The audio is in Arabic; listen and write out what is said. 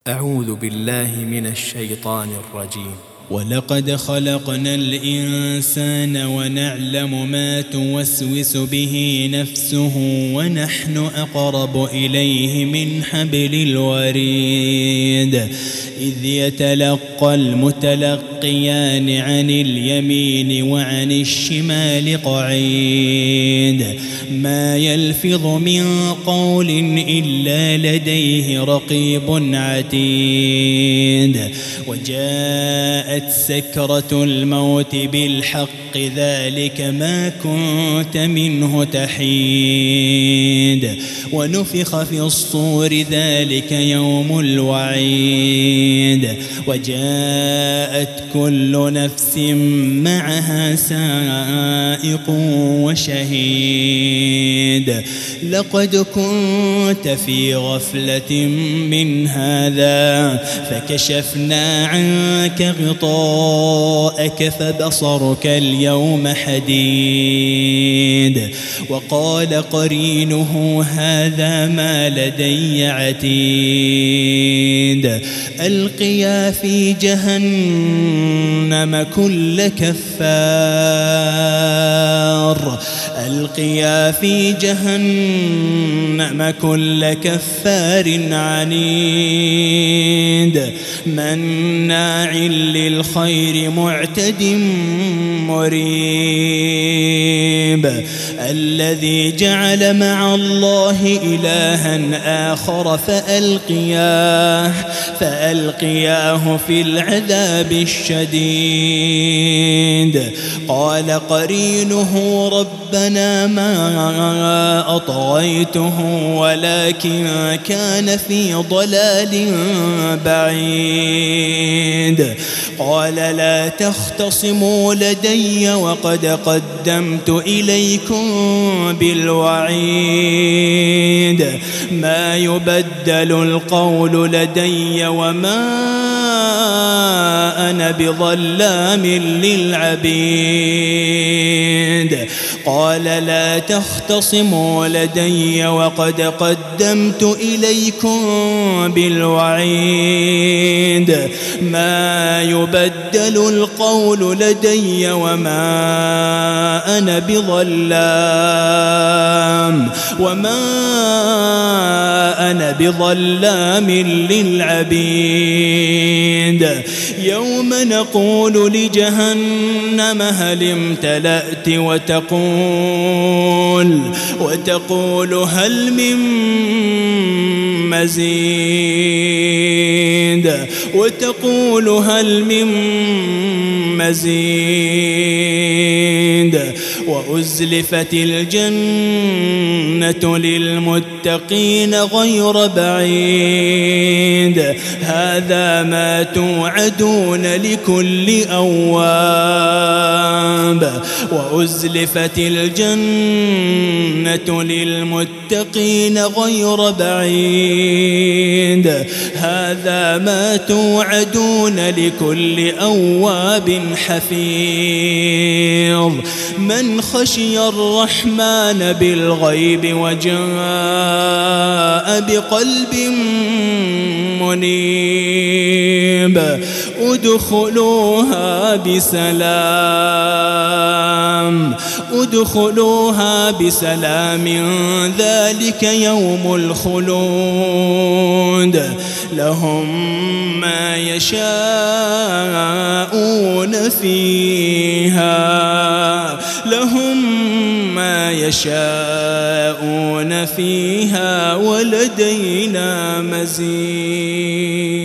أعوذ بالله من الشيطان الرجيم. ولقد خلقنا الإنسان ونعلم ما توسوس به نفسه ونحن أقرب إليه من حبل الوريد إذ يتلقى المتلقيان عن اليمين وعن الشمال قعيد ما يلفظ من قول إلا لديه رقيب عتيد وجاءت سكرة الموت بالحق ذلك ما كنت منه تحيد ونفخ في الصور ذلك يوم الوعيد وجاءت كل نفس معها سائق وشهيد لقد كنت في غفلة من هذا فكشفنا عنك غطاءك فبصرك اليوم حديد وقال قرينه هذا ما لدي عتيد ألقيا في جهنم كل كفار ألقيا في جهنم كل كفار عنيد مناع للخير معتد مريب الذي جعل مع الله إلها آخر فألقياه في العذاب الشديد قال قرينه ربنا ما أطغيته ولكن كان في ضلال بعيد قال لا تختصموا لدي وقد قدمت إليكم بالوعيد ما يبدل القول لدي وما أنا بظلام للعبيد قال لا تختصموا لدي وقد قدمت إليكم بالوعيد ما يبدل القول لدي وما أنا بظلام للعبيد يوم نقول لجهنم هل امتلأت وتقول هل من مزيد وأزلفت الجنة للمتقين غير بعيد هذا ما توعدون لكل أواب وأزلفت الجنة للمتقين غير بعيد هذا ما توعدون لكل أواب حفيظ من خشي الرحمن بالغيب وجاء بقلب منيب ادخلوها بسلام ذلك يوم الخلود لهم ما يشاءون فيها ولدينا مزيد.